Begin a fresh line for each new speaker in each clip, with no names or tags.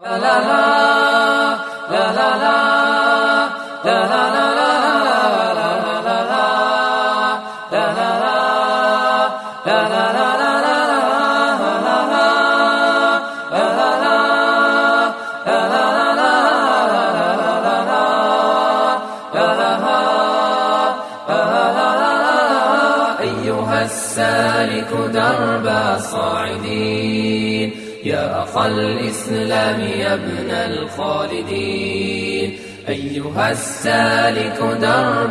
أيها السالك درب الصاعدين يا أخ الإسلام يا ابن الخالدين. أيها السالك درب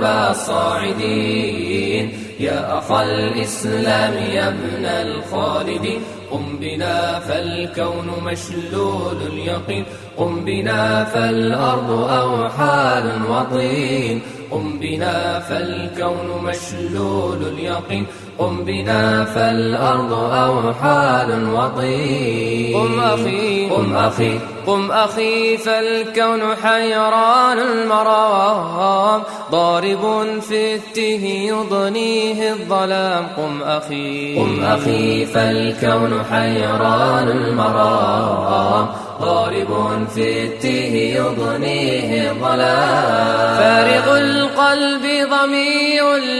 الصاعدين يا أخ الإسلام يا ابن الخالدين. قم بنا فالكون مشلول اليقين، قم بنا فالأرض أوحال وطين، قم بنا فالكون مشلول اليقين، قم بنا فالأرض أوحال وطين.
قم أخي
قم أخي
قم أخي فالكون حيران المرام، ضارب في الته يضنيه الظلام. قم أخي
قم أخي فالكون حيران المرام، ضارب في الته يضنيه الظلام.
فارغ القلب ضمي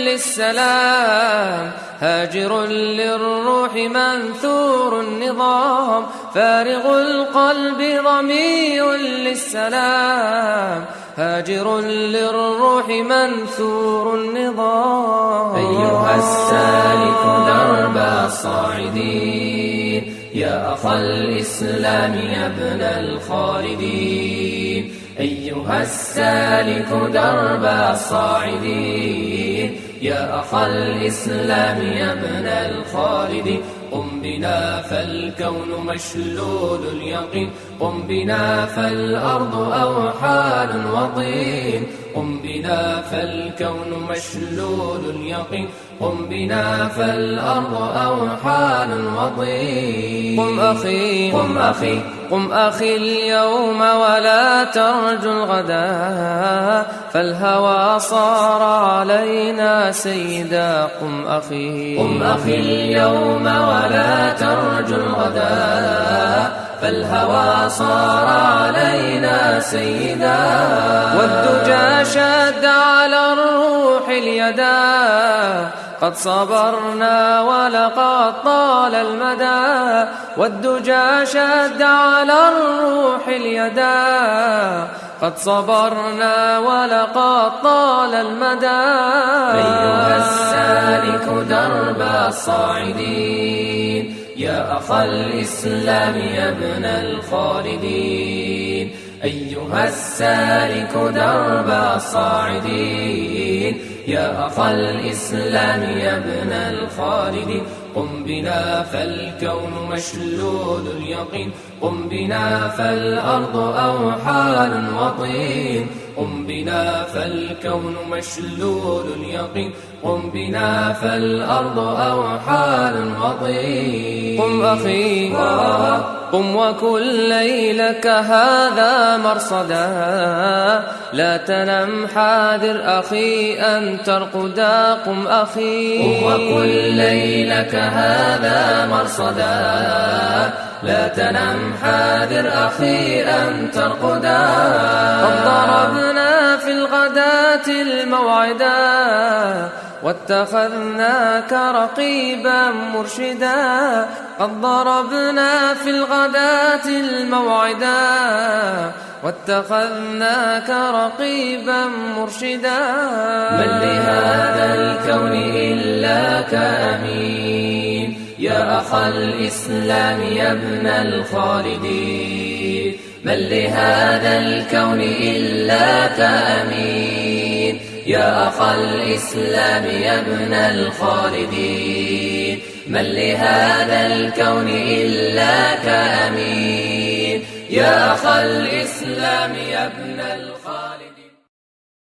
للسلام، هاجر للروح منثور النظام. فارغ القلب ضمي للسلام، هاجر للروح منثور النظام.
أيها السالك درب الصاعدين يا أخ الإسلام يا ابن الخالدين. أيها السالك درب الصاعدين يا أخ الإسلام يا ابن الخالدين. قم بنا فالكون مشلول اليقين، قم بنا فالأرض أوحال وطين، قم بنا فالكون مشلول اليقين، قم بنا فالأرض أوحال وطين.
قم أخي
قم أخي
قم أخي اليوم ولا ترجو الغدا، فالهوى صار علينا سيدا. قم أخي
قم أخي اليوم ولا ترجو الغدا، فالهوى صار علينا سيدا.
والدجى شد على الروح اليدا، قد صبرنا ولقد طال المدى. والدجى شد على الروح اليدا، قد صبرنا ولقد طال المدى.
أيها السالك درب الصاعدين يا أخ الإسلام يا ابن الخالدين. أيها السالك درب الصاعدين يا أخ الإسلام يا ابن الخالدين. قم بنا فالكون مشلول اليقين، قم بنا فالأرض أوحال وطين، قم بنا فالكون مشلول اليقين، قم بنا فالأرض أوحال وطين.
قم أخي قم وكن ليلك هذا مرصدا، لا تنم حاذر أخي أن ترقدا. قم أخي
قم وكن ليلك هذا مرصدا، لا تنم حاذر أخي أن ترقدا.
قد ضربنا في الغداة الموعدا، واتخذناك رقيبا مرشدا. قد ضربنا في الغداة الموعدا، واتخذناك رقيبا مرشدا.
من لهذا الكون إلاك أمين يا أخ الإسلام يا ابن الخالدين. من لهذا الكون إلاك أمين يا أخ الإسلام يا ابن الخالدين. من لهذا الكون إلاك أمين يا أخ الإسلام يا ابن